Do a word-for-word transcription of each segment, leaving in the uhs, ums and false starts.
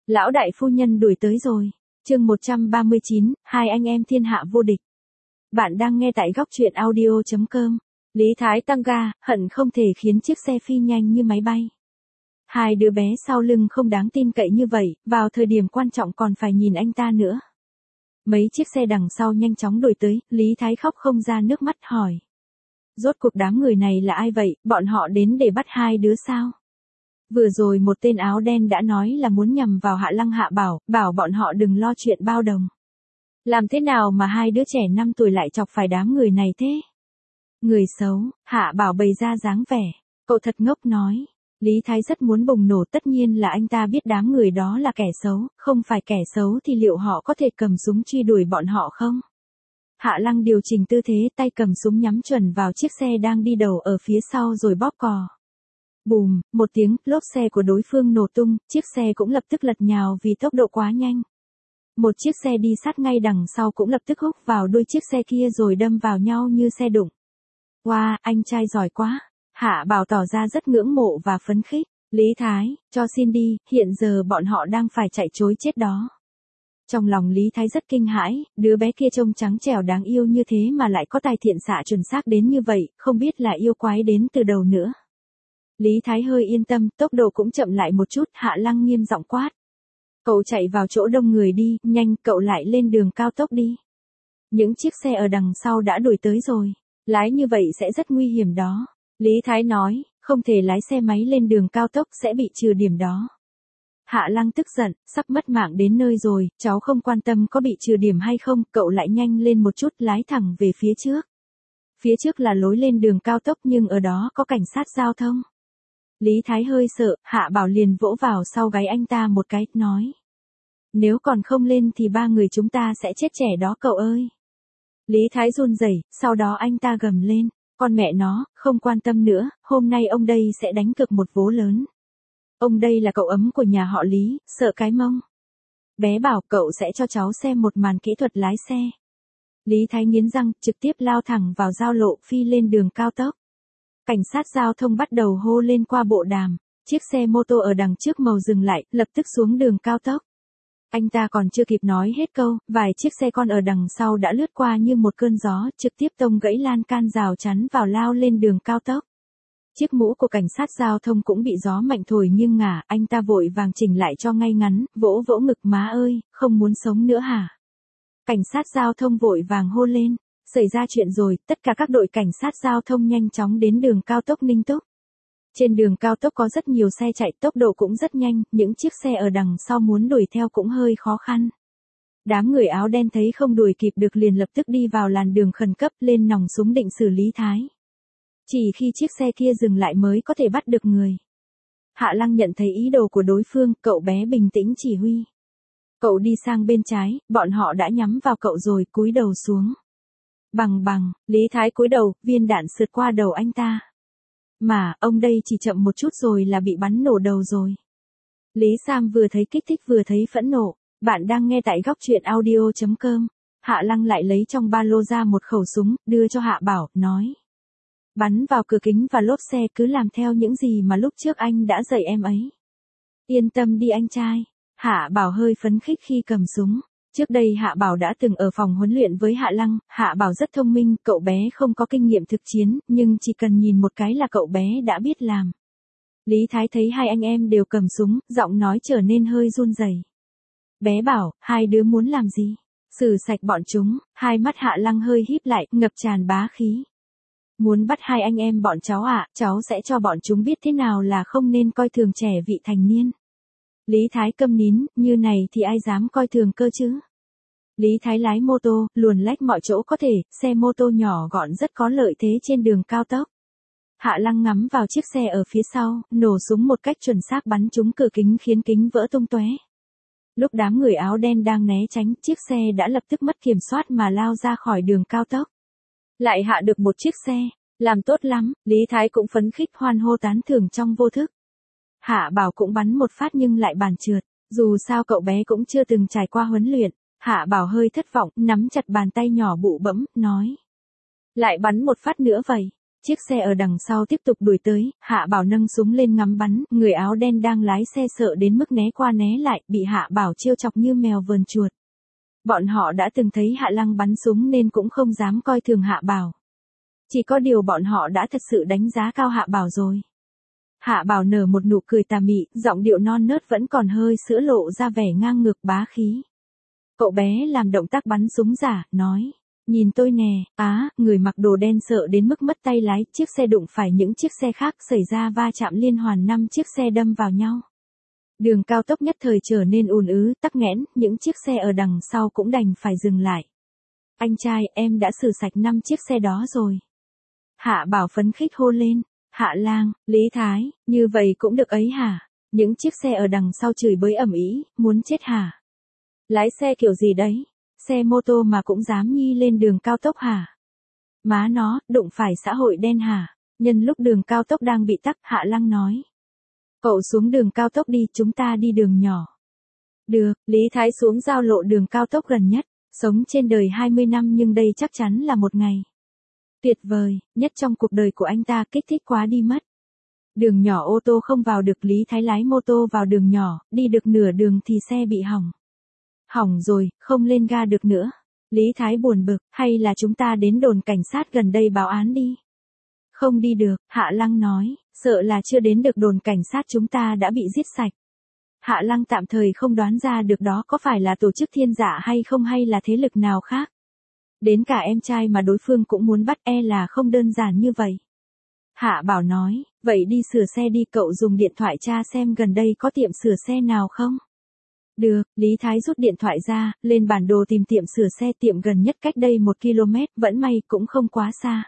Lão đại phu nhân đuổi tới rồi. Chương một trăm ba mươi chín, hai anh em thiên hạ vô địch. Bạn đang nghe tại góc truyện audio chấm com. Lý Thái tăng ga, hận không thể khiến chiếc xe phi nhanh như máy bay. Hai đứa bé sau lưng không đáng tin cậy như vậy, vào thời điểm quan trọng còn phải nhìn anh ta nữa. Mấy chiếc xe đằng sau nhanh chóng đuổi tới, Lý Thái khóc không ra nước mắt hỏi. Rốt cuộc đám người này là ai vậy, bọn họ đến để bắt hai đứa sao? Vừa rồi một tên áo đen đã nói là muốn nhằm vào Hạ Lăng Hạ Bảo, bảo bọn họ đừng lo chuyện bao đồng. Làm thế nào mà hai đứa trẻ năm tuổi lại chọc phải đám người này thế? Người xấu, Hạ Bảo bày ra dáng vẻ, cậu thật ngốc nói. Lý Thái rất muốn bùng nổ, tất nhiên là anh ta biết đám người đó là kẻ xấu, không phải kẻ xấu thì liệu họ có thể cầm súng truy đuổi bọn họ không? Hạ Lăng điều chỉnh tư thế, tay cầm súng nhắm chuẩn vào chiếc xe đang đi đầu ở phía sau rồi bóp cò. Bùm, một tiếng, lốp xe của đối phương nổ tung, chiếc xe cũng lập tức lật nhào vì tốc độ quá nhanh. Một chiếc xe đi sát ngay đằng sau cũng lập tức húc vào đuôi chiếc xe kia rồi đâm vào nhau như xe đụng. Wow, anh trai giỏi quá. Hạ Bảo tỏ ra rất ngưỡng mộ và phấn khích. Lý Thái, cho xin đi, hiện giờ bọn họ đang phải chạy trối chết đó. Trong lòng Lý Thái rất kinh hãi, đứa bé kia trông trắng trẻo đáng yêu như thế mà lại có tài thiện xạ chuẩn xác đến như vậy, không biết là yêu quái đến từ đầu nữa. Lý Thái hơi yên tâm, tốc độ cũng chậm lại một chút, Hạ Lăng nghiêm giọng quát. Cậu chạy vào chỗ đông người đi, nhanh, cậu lại lên đường cao tốc đi. Những chiếc xe ở đằng sau đã đuổi tới rồi, lái như vậy sẽ rất nguy hiểm đó. Lý Thái nói, không thể lái xe máy lên đường cao tốc sẽ bị trừ điểm đó. Hạ Lăng tức giận, sắp mất mạng đến nơi rồi, cháu không quan tâm có bị trừ điểm hay không, cậu lại nhanh lên một chút lái thẳng về phía trước. Phía trước là lối lên đường cao tốc nhưng ở đó có cảnh sát giao thông. Lý Thái hơi sợ, Hạ Bảo liền vỗ vào sau gáy anh ta một cái, nói. Nếu còn không lên thì ba người chúng ta sẽ chết trẻ đó cậu ơi. Lý Thái run rẩy, sau đó anh ta gầm lên. Con mẹ nó, không quan tâm nữa, hôm nay ông đây sẽ đánh cược một vố lớn. Ông đây là cậu ấm của nhà họ Lý, sợ cái mông. Bé bảo cậu sẽ cho cháu xem một màn kỹ thuật lái xe. Lý Thái nghiến răng, trực tiếp lao thẳng vào giao lộ phi lên đường cao tốc. Cảnh sát giao thông bắt đầu hô lên qua bộ đàm, chiếc xe mô tô ở đằng trước màu dừng lại, lập tức xuống đường cao tốc. Anh ta còn chưa kịp nói hết câu, vài chiếc xe con ở đằng sau đã lướt qua như một cơn gió, trực tiếp tông gãy lan can rào chắn vào lao lên đường cao tốc. Chiếc mũ của cảnh sát giao thông cũng bị gió mạnh thổi nghiêng ngả, anh ta vội vàng chỉnh lại cho ngay ngắn, vỗ vỗ ngực, má ơi, không muốn sống nữa hả? Cảnh sát giao thông vội vàng hô lên, xảy ra chuyện rồi, tất cả các đội cảnh sát giao thông nhanh chóng đến đường cao tốc Ninh Túc. Trên đường cao tốc có rất nhiều xe chạy, tốc độ cũng rất nhanh, những chiếc xe ở đằng sau muốn đuổi theo cũng hơi khó khăn. Đám người áo đen thấy không đuổi kịp được liền lập tức đi vào làn đường khẩn cấp lên nòng súng định xử Lý Thái. Chỉ khi chiếc xe kia dừng lại mới có thể bắt được người. Hạ Lăng nhận thấy ý đồ của đối phương, cậu bé bình tĩnh chỉ huy. Cậu đi sang bên trái, bọn họ đã nhắm vào cậu rồi, cúi đầu xuống. Bằng bằng, Lý Thái cúi đầu, viên đạn sượt qua đầu anh ta. Mà, ông đây chỉ chậm một chút rồi là bị bắn nổ đầu rồi. Lý Sam vừa thấy kích thích vừa thấy phẫn nộ. Bạn đang nghe tại góc truyện audio chấm com. Hạ Lăng lại lấy trong ba lô ra một khẩu súng, đưa cho Hạ Bảo, nói. Bắn vào cửa kính và lốp xe, cứ làm theo những gì mà lúc trước anh đã dạy em ấy. Yên tâm đi anh trai. Hạ Bảo hơi phấn khích khi cầm súng. Trước đây Hạ Bảo đã từng ở phòng huấn luyện với Hạ Lăng, Hạ Bảo rất thông minh, cậu bé không có kinh nghiệm thực chiến, nhưng chỉ cần nhìn một cái là cậu bé đã biết làm. Lý Thái thấy hai anh em đều cầm súng, giọng nói trở nên hơi run rẩy. Bé bảo, hai đứa muốn làm gì? Xử sạch bọn chúng, hai mắt Hạ Lăng hơi híp lại, ngập tràn bá khí. Muốn bắt hai anh em bọn cháu à, cháu sẽ cho bọn chúng biết thế nào là không nên coi thường trẻ vị thành niên. Lý Thái câm nín, như này thì ai dám coi thường cơ chứ? Lý Thái lái mô tô, luồn lách mọi chỗ có thể, xe mô tô nhỏ gọn rất có lợi thế trên đường cao tốc. Hạ Lăng ngắm vào chiếc xe ở phía sau, nổ súng một cách chuẩn xác bắn trúng cửa kính khiến kính vỡ tung tóe. Lúc đám người áo đen đang né tránh, chiếc xe đã lập tức mất kiểm soát mà lao ra khỏi đường cao tốc. Lại hạ được một chiếc xe, làm tốt lắm, Lý Thái cũng phấn khích hoan hô tán thưởng trong vô thức. Hạ Bảo cũng bắn một phát nhưng lại bàn trượt, dù sao cậu bé cũng chưa từng trải qua huấn luyện. Hạ Bảo hơi thất vọng, nắm chặt bàn tay nhỏ bụ bẫm, nói. Lại bắn một phát nữa vậy, Chiếc xe ở đằng sau tiếp tục đuổi tới, Hạ Bảo nâng súng lên ngắm bắn, người áo đen đang lái xe sợ đến mức né qua né lại, bị Hạ Bảo trêu chọc như mèo vờn chuột. Bọn họ đã từng thấy Hạ Lăng bắn súng nên cũng không dám coi thường Hạ Bảo. Chỉ có điều bọn họ đã thật sự đánh giá cao Hạ Bảo rồi. Hạ Bảo nở một nụ cười tà mị, giọng điệu non nớt vẫn còn hơi sữa lộ ra vẻ ngang ngược bá khí. Cậu bé làm động tác bắn súng giả, nói. Nhìn tôi nè, á, người mặc đồ đen sợ đến mức mất tay lái, chiếc xe đụng phải những chiếc xe khác xảy ra va chạm liên hoàn năm chiếc xe đâm vào nhau. Đường cao tốc nhất thời trở nên ùn ứ, tắc nghẽn, những chiếc xe ở đằng sau cũng đành phải dừng lại. Anh trai, em đã xử sạch năm chiếc xe đó rồi. Hạ Bảo phấn khích hô lên. Hạ Lang, Lý Thái, như vậy cũng được ấy hả? Những chiếc xe ở đằng sau chửi bới ầm ĩ, muốn chết hả? Lái xe kiểu gì đấy? Xe mô tô mà cũng dám nhi lên đường cao tốc hả? Má nó, đụng phải xã hội đen hả? Nhân lúc đường cao tốc đang bị tắc, Hạ Lăng nói. Cậu xuống đường cao tốc đi, chúng ta đi đường nhỏ. Được, Lý Thái xuống giao lộ đường cao tốc gần nhất, sống trên đời hai mươi năm nhưng đây chắc chắn là một ngày. Tuyệt vời, nhất trong cuộc đời của anh ta, kích thích quá đi mất. Đường nhỏ ô tô không vào được, Lý Thái lái mô tô vào đường nhỏ, đi được nửa đường thì xe bị hỏng. Hỏng rồi, không lên ga được nữa. Lý Thái buồn bực, hay là chúng ta đến đồn cảnh sát gần đây báo án đi. Không đi được, Hạ Lăng nói, sợ là chưa đến được đồn cảnh sát chúng ta đã bị giết sạch. Hạ Lăng tạm thời không đoán ra được đó có phải là tổ chức thiên dạ hay không hay là thế lực nào khác. Đến cả em trai mà đối phương cũng muốn bắt e là không đơn giản như vậy. Hạ Bảo nói, vậy đi sửa xe đi, cậu dùng điện thoại tra xem gần đây có tiệm sửa xe nào không? Được, Lý Thái rút điện thoại ra, lên bản đồ tìm tiệm sửa xe, tiệm gần nhất cách đây một ki lô mét, vẫn may cũng không quá xa.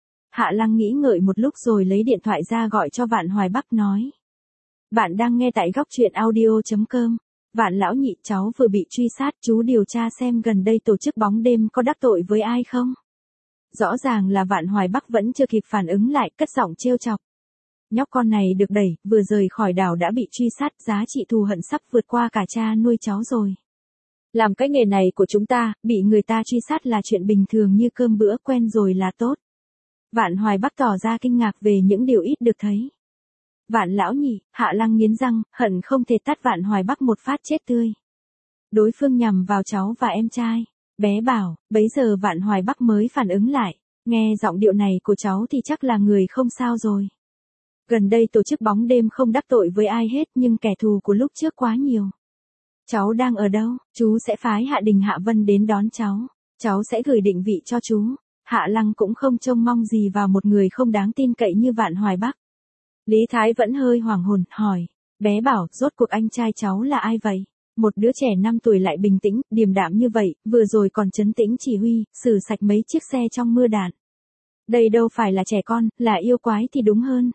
Hạ Lăng nghĩ ngợi một lúc rồi lấy điện thoại ra gọi cho Vạn Hoài Bắc nói. Bạn đang nghe tại góc truyện audio chấm com. Vạn lão nhị, cháu vừa bị truy sát, chú điều tra xem gần đây tổ chức bóng đêm có đắc tội với ai không? Rõ ràng là Vạn Hoài Bắc vẫn chưa kịp phản ứng lại, cất giọng trêu chọc. Nhóc con này được đẩy, vừa rời khỏi đảo đã bị truy sát, giá trị thù hận sắp vượt qua cả cha nuôi cháu rồi. Làm cái nghề này của chúng ta, bị người ta truy sát là chuyện bình thường như cơm bữa, quen rồi là tốt. Vạn Hoài Bắc tỏ ra kinh ngạc về những điều ít được thấy. Vạn lão nhị, Hạ Lăng nghiến răng, hận không thể tát Vạn Hoài Bắc một phát chết tươi. Đối phương nhằm vào cháu và em trai. Bé Bảo, bấy giờ Vạn Hoài Bắc mới phản ứng lại, nghe giọng điệu này của cháu thì chắc là người không sao rồi. Gần đây tổ chức bóng đêm không đắc tội với ai hết nhưng kẻ thù của lúc trước quá nhiều. Cháu đang ở đâu? Chú sẽ phái Hạ Đình Hạ Vân đến đón cháu. Cháu sẽ gửi định vị cho chú. Hạ Lăng cũng không trông mong gì vào một người không đáng tin cậy như Vạn Hoài Bắc. Lý Thái vẫn hơi hoảng hồn, hỏi. Bé Bảo, rốt cuộc anh trai cháu là ai vậy? Một đứa trẻ năm tuổi lại bình tĩnh, điềm đạm như vậy, vừa rồi còn trấn tĩnh chỉ huy, xử sạch mấy chiếc xe trong mưa đạn. Đây đâu phải là trẻ con, là yêu quái thì đúng hơn.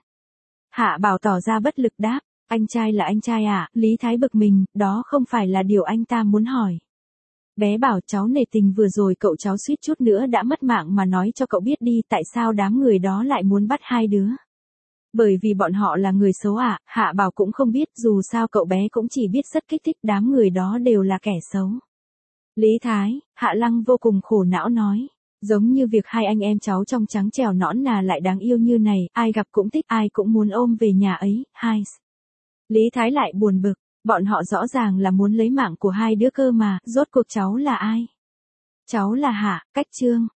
Hạ Bảo tỏ ra bất lực đáp, anh trai là anh trai à? Lý Thái bực mình, đó không phải là điều anh ta muốn hỏi. Bé Bảo, cháu nể tình vừa rồi cậu cháu suýt chút nữa đã mất mạng mà nói cho cậu biết đi, tại sao đám người đó lại muốn bắt hai đứa. Bởi vì bọn họ là người xấu à? Hạ Bảo cũng không biết, dù sao cậu bé cũng chỉ biết rất kích thích, đám người đó đều là kẻ xấu. Lý Thái, Hạ Lăng vô cùng khổ não nói. Giống như việc hai anh em cháu trong trắng trẻo nõn nà lại đáng yêu như này, ai gặp cũng thích, ai cũng muốn ôm về nhà ấy, hai. Lý Thái lại buồn bực, bọn họ rõ ràng là muốn lấy mạng của hai đứa cơ mà, rốt cuộc cháu là ai? Cháu là Hạ, Cách Trương,